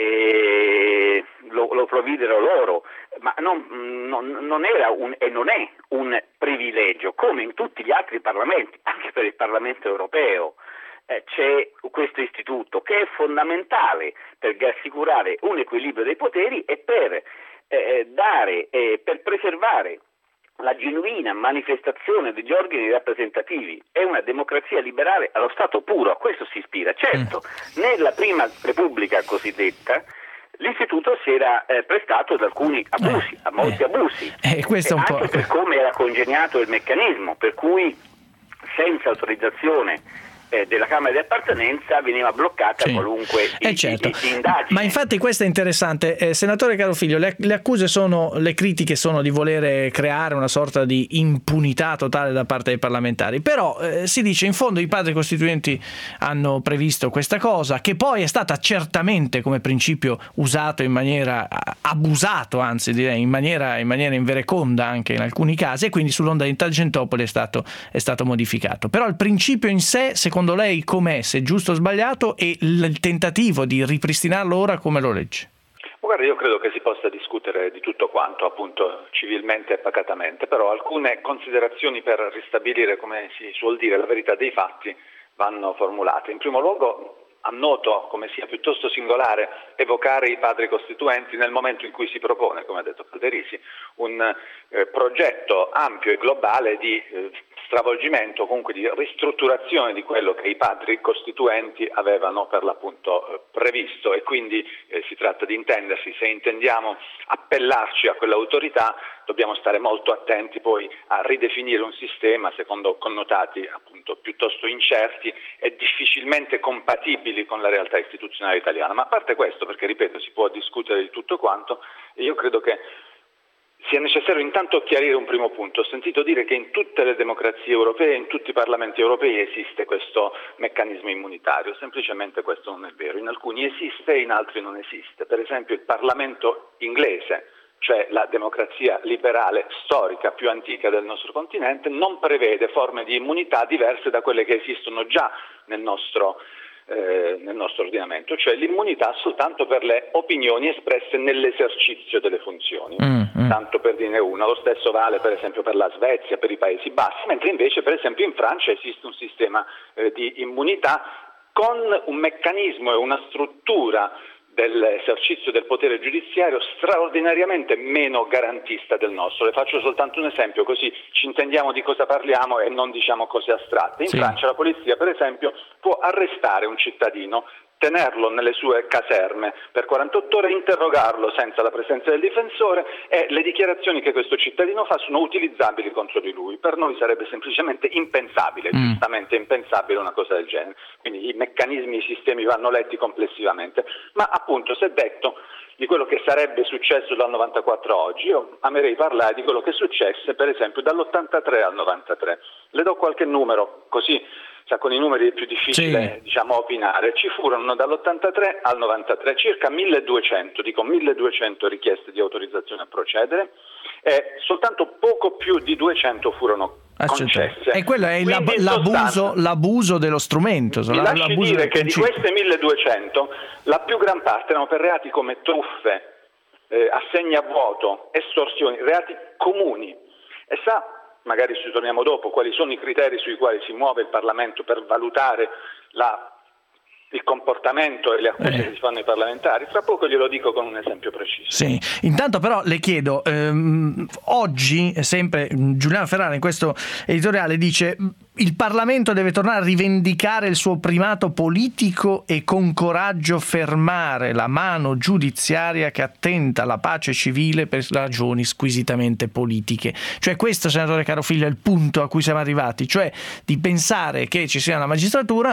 eh, lo, lo provvidero loro, ma non, non, non era un, e non è un privilegio, come in tutti gli altri parlamenti, anche per il Parlamento europeo. Eh, c'è questo istituto che è fondamentale per assicurare un equilibrio dei poteri e per eh, dare, eh, per preservare la genuina manifestazione degli organi rappresentativi. È una democrazia liberale allo stato puro, a questo si ispira. Certo, mm. nella prima Repubblica cosiddetta l'istituto si era eh, prestato ad alcuni abusi, eh, a molti eh, abusi, eh, questo e un anche po'... per come era congegnato il meccanismo, per cui senza autorizzazione Eh, della Camera di appartenenza veniva bloccata sì. qualunque eh certo. i, i, indagine. Ma infatti questo è interessante. Eh, senatore Carofiglio, le, le accuse sono, le critiche sono di volere creare una sorta di impunità totale da parte dei parlamentari, però eh, si dice in fondo i padri costituenti hanno previsto questa cosa, che poi è stata certamente come principio usato in maniera abusato, anzi direi in maniera, in maniera invereconda anche in alcuni casi, e quindi sull'onda di Tangentopoli è stato, è stato modificato. Però il principio in sé, secondo Secondo lei com'è, se è giusto o sbagliato, e il tentativo di ripristinarlo ora come lo legge? Guarda, io credo che si possa discutere di tutto quanto, appunto, civilmente e pacatamente, però alcune considerazioni per ristabilire, come si suol dire, la verità dei fatti vanno formulate. In primo luogo, annoto come sia piuttosto singolare evocare i padri costituenti nel momento in cui si propone, come ha detto Calderisi, un eh, progetto ampio e globale di eh, stravolgimento, comunque di ristrutturazione di quello che i padri costituenti avevano per l'appunto eh, previsto, e quindi eh, si tratta di intendersi, se intendiamo appellarci a quell'autorità dobbiamo stare molto attenti poi a ridefinire un sistema secondo connotati appunto piuttosto incerti e difficilmente compatibili con la realtà istituzionale italiana. Ma a parte questo, perché ripeto, si può discutere di tutto quanto, e io credo che sia necessario intanto chiarire un primo punto. Ho sentito dire che in tutte le democrazie europee, in tutti i parlamenti europei esiste questo meccanismo immunitario. Semplicemente questo non è vero. In alcuni esiste e in altri non esiste. Per esempio il Parlamento inglese, cioè la democrazia liberale storica più antica del nostro continente, non prevede forme di immunità diverse da quelle che esistono già nel nostro Eh, nel nostro ordinamento, cioè l'immunità soltanto per le opinioni espresse nell'esercizio delle funzioni. Mm, mm. Tanto per dirne una, lo stesso vale per esempio per la Svezia, per i Paesi Bassi, mentre invece per esempio in Francia esiste un sistema eh, di immunità con un meccanismo e una struttura dell'esercizio del potere giudiziario straordinariamente meno garantista del nostro. Le faccio soltanto un esempio, così ci intendiamo di cosa parliamo e non diciamo cose astratte. In sì. Francia la polizia, per esempio, può arrestare un cittadino, tenerlo nelle sue caserme per quarantotto ore, interrogarlo senza la presenza del difensore, e le dichiarazioni che questo cittadino fa sono utilizzabili contro di lui. Per noi sarebbe semplicemente impensabile, mm. giustamente impensabile una cosa del genere. Quindi i meccanismi, i sistemi vanno letti complessivamente. Ma appunto, si è detto di quello che sarebbe successo dal novantaquattro a oggi, io amerei parlare di quello che successe per esempio dall'ottantatré al novantatré. Le do qualche numero, così cioè, con i numeri è più difficile sì. diciamo opinare. Ci furono dall'ottantatré al novantatré circa milleduecento, dico milleduecento richieste di autorizzazione a procedere, e soltanto poco più di duecento furono concesse. E quello è l'ab- l'abuso, l'abuso dello strumento. Mi lasci l'abuso dire che di queste milleduecento la più gran parte erano per reati come truffe, eh, assegni a vuoto, estorsioni, reati comuni. E sa, magari ci torniamo dopo, quali sono i criteri sui quali si muove il Parlamento per valutare la, il comportamento e le accuse eh. che si fanno ai parlamentari? Fra poco glielo dico con un esempio preciso. Sì, intanto però le chiedo, ehm, oggi sempre Giuliano Ferrara in questo editoriale dice: il Parlamento deve tornare a rivendicare il suo primato politico e con coraggio fermare la mano giudiziaria che attenta alla pace civile per ragioni squisitamente politiche. Cioè questo, senatore Carofiglio, è il punto a cui siamo arrivati, cioè di pensare che ci sia una magistratura,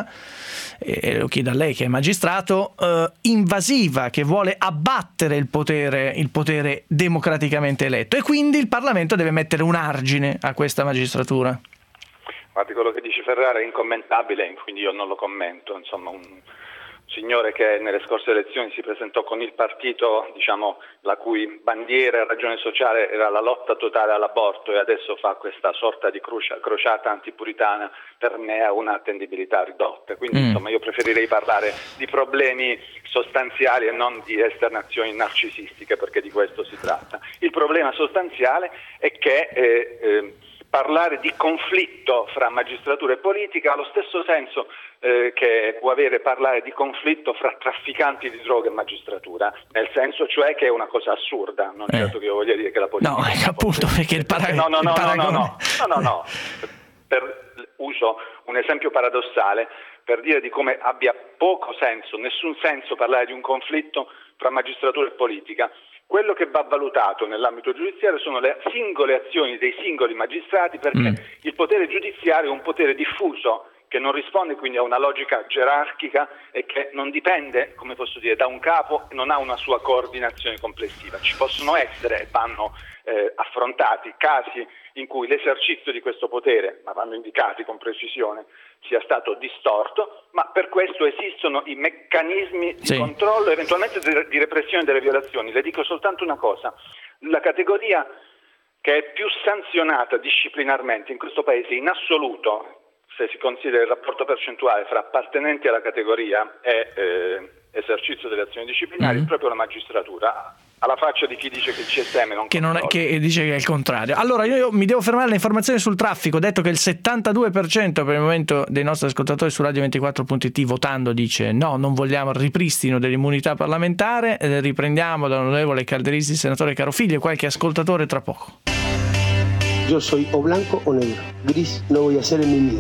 e lo chiedo a lei che è magistrato, eh, invasiva, che vuole abbattere il potere, il potere democraticamente eletto, e quindi il Parlamento deve mettere un argine a questa magistratura. Guardi, quello che dice Ferrara è incommentabile, quindi io non lo commento. Insomma, un signore che nelle scorse elezioni si presentò con il partito, diciamo, la cui bandiera e ragione sociale era la lotta totale all'aborto, e adesso fa questa sorta di crucia, crociata antipuritana, per me ha una attendibilità ridotta. Quindi mm. insomma io preferirei parlare di problemi sostanziali e non di esternazioni narcisistiche, perché di questo si tratta. Il problema sostanziale è che eh, eh, parlare di conflitto fra magistratura e politica ha lo stesso senso eh, che può avere parlare di conflitto fra trafficanti di droga e magistratura, nel senso cioè che è una cosa assurda, non eh. certo che io voglia dire che la politica... No, è appunto perché il, para- no, no, no, il paragone... no, no, no, no, no, per, uso un esempio paradossale per dire di come abbia poco senso, nessun senso parlare di un conflitto fra magistratura e politica. Quello che va valutato nell'ambito giudiziario sono le singole azioni dei singoli magistrati, perché mm. il potere giudiziario è un potere diffuso che non risponde quindi a una logica gerarchica e che non dipende, come posso dire, da un capo e non ha una sua coordinazione complessiva. Ci possono essere e vanno eh, affrontati casi in cui l'esercizio di questo potere, ma vanno indicati con precisione, sia stato distorto, ma per questo esistono i meccanismi di sì. controllo e eventualmente di repressione delle violazioni. Le dico soltanto una cosa: la categoria che è più sanzionata disciplinarmente in questo paese in assoluto, se si considera il rapporto percentuale fra appartenenti alla categoria e eh, esercizio delle azioni disciplinari, mm. è proprio la magistratura, alla faccia di chi dice che il C S M non che, non è, che dice che è il contrario. Allora io, io mi devo fermare alle informazioni sul traffico. Ho detto che il settantadue per cento per il momento dei nostri ascoltatori su radio ventiquattro punto it votando dice no, non vogliamo il ripristino dell'immunità parlamentare. Eh, riprendiamo dall'onorevole Calderisi, senatore Carofiglio, e qualche ascoltatore tra poco. Yo soy o blanco o negro. Gris no voy a ser en mi vida.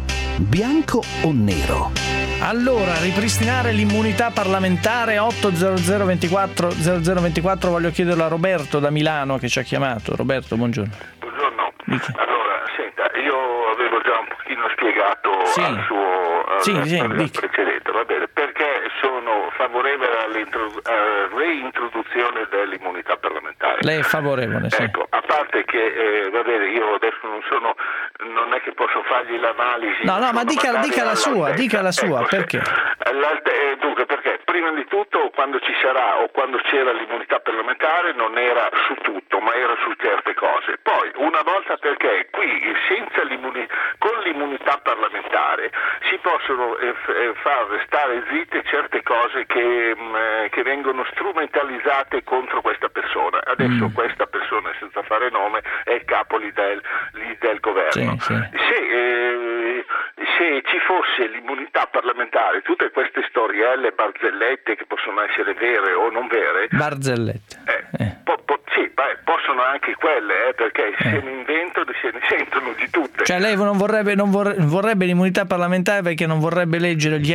Bianco o nero? Allora, ripristinare l'immunità parlamentare. Otto zero zero ventiquattro zero zero ventiquattro, voglio chiederlo a Roberto da Milano che ci ha chiamato. Roberto, buongiorno. Buongiorno. Dica. Allora, senta, io avevo già un pochino spiegato Sì. al suo al, Sì, sì, al dica. precedente, va bene, perché sono favorevole alla reintroduzione dell'immunità parlamentare. Lei è favorevole, sì. Ecco, a parte che, eh, va bene, io adesso non sono, non è che posso fargli l'analisi. No, no, ma dica, dica la sua, dica la sua, ecco, perché? Eh, dunque, perché prima di tutto quando ci sarà o quando c'era l'immunità parlamentare non era su tutto, ma era su certe cose. Poi, una volta perché qui senza l'immunità, con l'immunità parlamentare si possono eh, f- eh, far restare zitte certe cose che, mh, che vengono strumentalizzate contro questa persona. Adesso mm. questa persona, senza fare nome, è il capo lì del, lì del governo. Sì, sì. Se, eh, se ci fosse l'immunità parlamentare, tutte queste storielle, barzellette che possono essere vere o non vere, barzellette, eh, eh. po- po- sì, beh, possono anche quelle, eh, perché eh. se ne inventano, se ne sentono di tutte. Cioè lei non vorrebbe, non vorrebbe, vorrebbe l'immunità parlamentare perché non vorrebbe leggere gli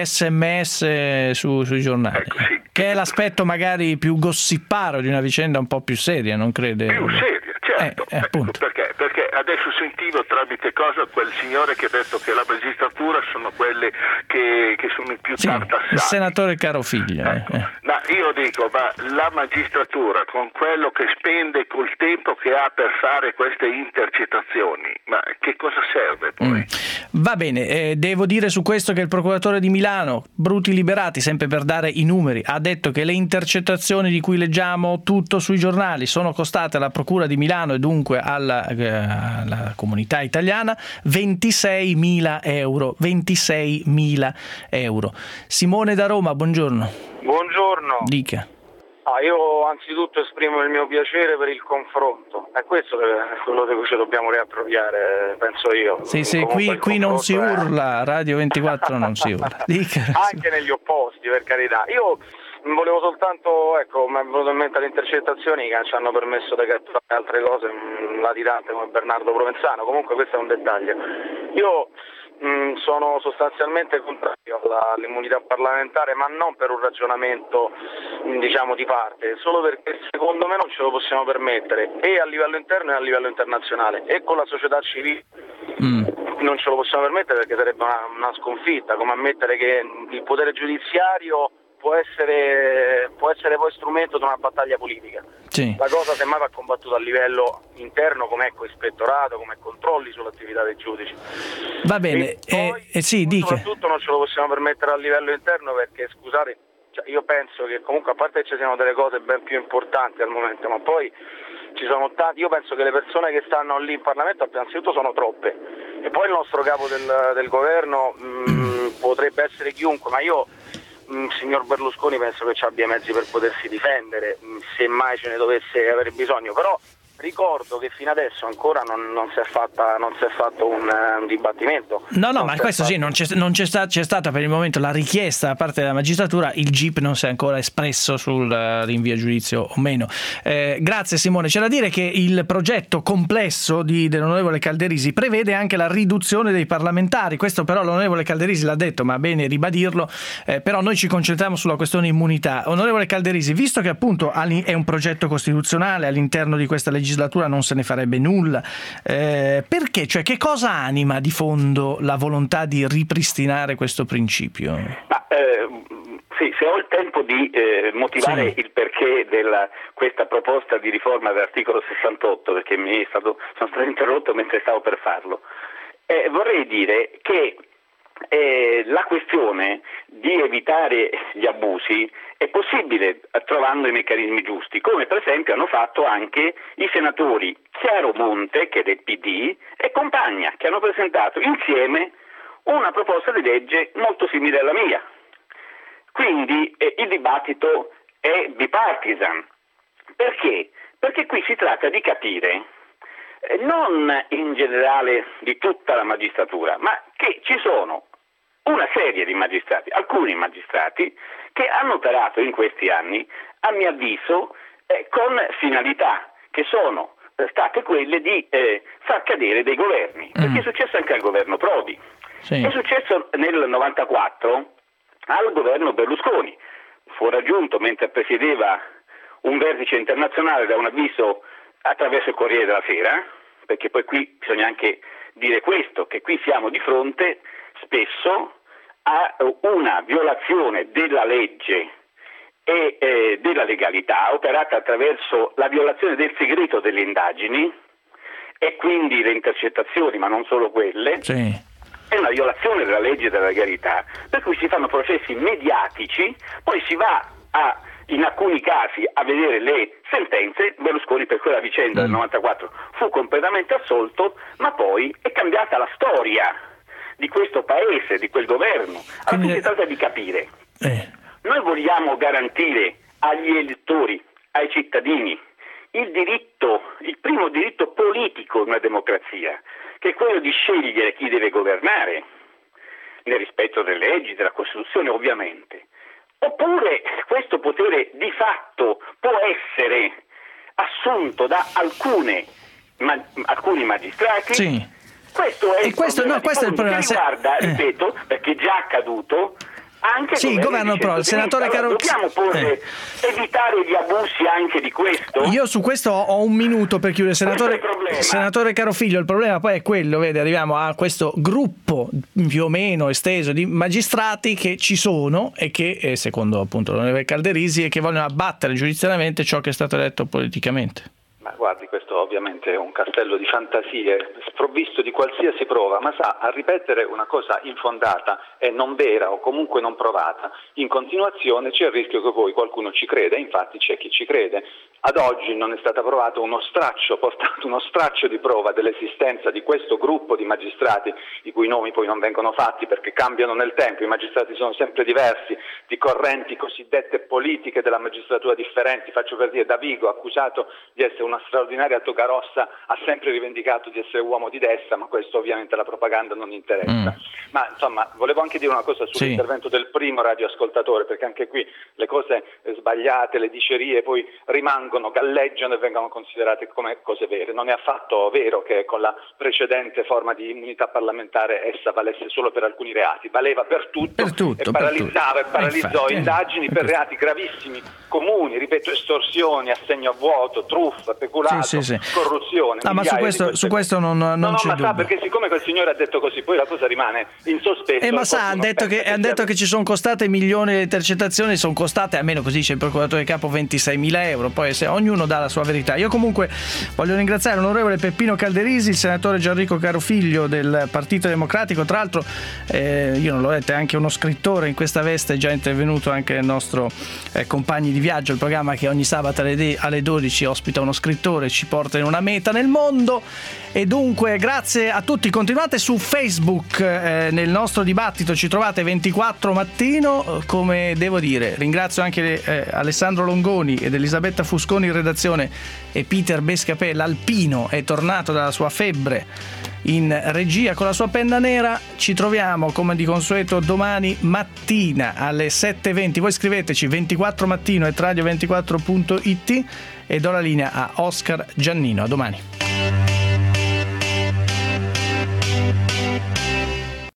sms su, sui giornali, ecco, sì. che è l'aspetto magari più gossiparo di una vicenda un po' più seria, non crede? Più seria, certo. Eh, eh, ecco, perché? Perché adesso sentivo tramite cosa quel signore che ha detto che la magistratura sono quelle che, che sono i più sì, tartassati. Il senatore Carofiglio. Ecco. Eh. Ma io dico, ma la magistratura con quello che spende, col tempo che ha per fare queste intercettazioni, ma che cosa serve poi? Mm. Va bene, eh, devo dire su questo che il procuratore di Milano, Bruti Liberati, sempre per dare i numeri, ha detto che le intercettazioni di cui leggiamo tutto sui giornali sono costate alla procura di Milano e dunque alla, eh, alla comunità italiana ventiseimila euro. ventiseimila euro. Simone da Roma, buongiorno. Buongiorno. Dica. Ah, io anzitutto esprimo il mio piacere per il confronto, è questo che, quello di cui ci dobbiamo riappropriare, penso io. Sì, sì, qui, qui non si urla, Radio ventiquattro non si urla. Dica. Anche negli opposti, per carità. Io volevo soltanto, ecco, mi è venuto in mente le intercettazioni che ci hanno permesso di catturare altre cose, un latitante come Bernardo Provenzano, comunque questo è un dettaglio. Io mh, sono sostanzialmente contrario all'immunità parlamentare, ma non per un ragionamento mh, diciamo di parte, solo perché secondo me non ce lo possiamo permettere, e a livello interno e a livello internazionale, e con la società civile. Mm. Non ce lo possiamo permettere perché sarebbe una, una sconfitta, come ammettere che il potere giudiziario può essere, può essere poi strumento di una battaglia politica. Sì. La cosa semmai va combattuta a livello interno, come ecco ispettorato, come controlli sull'attività dei giudici. Va bene, e poi, eh, eh, sì, dica. Soprattutto non ce lo possiamo permettere a livello interno perché, scusate, cioè io penso che comunque, a parte che ci siano delle cose ben più importanti al momento, ma poi ci sono tanti, io penso che le persone che stanno lì in Parlamento innanzitutto sono troppe, e poi il nostro capo del, del governo mh, potrebbe essere chiunque, ma io mh, signor Berlusconi penso che ci abbia i mezzi per potersi difendere, mh, se mai ce ne dovesse avere bisogno, però ricordo che fino adesso ancora non, non si è fatta non si è fatto un, un dibattimento. No, no, non ma questo sì, non c'è, non c'è, sta, c'è stata per il momento la richiesta da parte della magistratura, il G I P non si è ancora espresso sul rinvio a giudizio o meno. Eh, grazie Simone. C'è da dire che il progetto complesso di, dell'onorevole Calderisi prevede anche la riduzione dei parlamentari, questo però l'onorevole Calderisi l'ha detto, ma è bene ribadirlo, eh, però noi ci concentriamo sulla questione immunità. Onorevole Calderisi, visto che appunto è un progetto costituzionale, all'interno di questa legislatura non se ne farebbe nulla, eh, perché? Cioè, che cosa anima di fondo la volontà di ripristinare questo principio? Ma, eh, sì, se ho il tempo di eh, motivare sì. il perché della questa proposta di riforma dell'articolo sessantotto, perché mi è stato, sono stato interrotto mentre stavo per farlo, eh, vorrei dire che eh, la questione di evitare gli abusi è possibile trovando i meccanismi giusti, come per esempio hanno fatto anche i senatori Chiaro Monte, che è del P D, e Compagna, che hanno presentato insieme una proposta di legge molto simile alla mia. Quindi eh, il dibattito è bipartisan. Perché? Perché qui si tratta di capire, eh, non in generale di tutta la magistratura, ma che ci sono una serie di magistrati, alcuni magistrati, che hanno operato in questi anni, a mio avviso, eh, con finalità che sono state quelle di eh, far cadere dei governi, perché mm. è successo anche al governo Prodi, sì. È successo nel novantaquattro al governo Berlusconi, fu raggiunto mentre presiedeva un vertice internazionale da un avviso attraverso il Corriere della Sera, perché poi qui bisogna anche dire questo, che qui siamo di fronte spesso a una violazione della legge e eh, della legalità operata attraverso la violazione del segreto delle indagini e quindi le intercettazioni, ma non solo quelle, sì. È una violazione della legge e della legalità, per cui si fanno processi mediatici, poi si va a, in alcuni casi a vedere le sentenze. Berlusconi per quella vicenda mm. del novantaquattro fu completamente assolto, ma poi è cambiata la storia di questo paese, di quel governo. Allora si tratta di capire. Eh. Noi vogliamo garantire agli elettori, ai cittadini, il diritto, il primo diritto politico in una democrazia, che è quello di scegliere chi deve governare, nel rispetto delle leggi, della Costituzione ovviamente. Oppure questo potere di fatto può essere assunto da alcune, ma, alcuni magistrati. Sì. Questo è, e questo, no, questo è il problema. Che riguarda, eh. ripeto, perché è già accaduto, anche sì, il governo però, il senatore Caro... Allora, dobbiamo porre, eh. evitare gli abusi anche di questo? Io su questo ho un minuto per chiudere. Senatore, senatore Carofiglio, il problema poi è quello, vede, arriviamo a questo gruppo più o meno esteso di magistrati che ci sono e che, eh, secondo appunto l'onorevole Calderisi, e che vogliono abbattere giudiziariamente ciò che è stato eletto politicamente. Ma guardi, questo ovviamente è un castello di fantasie sprovvisto di qualsiasi prova, ma sa, a ripetere una cosa infondata e non vera o comunque non provata in continuazione c'è il rischio che poi qualcuno ci creda, infatti c'è chi ci crede. Ad oggi non è stato provato uno straccio, portato uno straccio di prova dell'esistenza di questo gruppo di magistrati, i cui nomi poi non vengono fatti perché cambiano nel tempo, i magistrati sono sempre diversi, di correnti cosiddette politiche della magistratura differenti. Faccio per dire, Davigo, accusato di essere una straordinaria tocarossa, ha sempre rivendicato di essere uomo di destra, ma questo ovviamente la propaganda non interessa. Mm. Ma insomma, volevo anche dire una cosa sull'intervento sì. del primo radioascoltatore, perché anche qui le cose sbagliate, le dicerie poi rimangono, galleggiano e vengono considerate come cose vere. Non è affatto vero che con la precedente forma di immunità parlamentare essa valesse solo per alcuni reati, valeva per tutto, per tutto e paralizzava per e paralizzò infatti, indagini eh, per reati gravissimi, comuni, ripeto, estorsioni, assegno a vuoto, truffa, peculato, sì, sì, sì. corruzione. Ah, ma su questo, su questo non, non no, no, c'è ma dubbio. sa, perché siccome quel signore ha detto così, poi la cosa rimane in sospeso. Eh, ma sa, hanno detto, che, han detto che ci sono costate milioni di intercettazioni, sono costate, almeno così dice il procuratore capo, ventiseimila euro, poi se ognuno dà la sua verità. Io comunque voglio ringraziare l'onorevole Peppino Calderisi, il senatore Gianrico Carofiglio del Partito Democratico, tra l'altro eh, io non l'ho detto, è anche uno scrittore in questa veste, è già intervenuto anche nel nostro eh, Compagni di Viaggio, il programma che ogni sabato alle, alle dodici ospita uno scrittore, ci porta in una meta nel mondo. E dunque grazie a tutti, continuate su Facebook, eh, nel nostro dibattito ci trovate ventiquattro mattino, come devo dire, ringrazio anche eh, Alessandro Longoni ed Elisabetta Fusconi in redazione e Peter Bescapè, l'alpino è tornato dalla sua febbre in regia con la sua penna nera. Ci troviamo come di consueto domani mattina alle sette e venti, voi scriveteci ventiquattro mattino at radio ventiquattro punto it e do la linea a Oscar Giannino. A domani.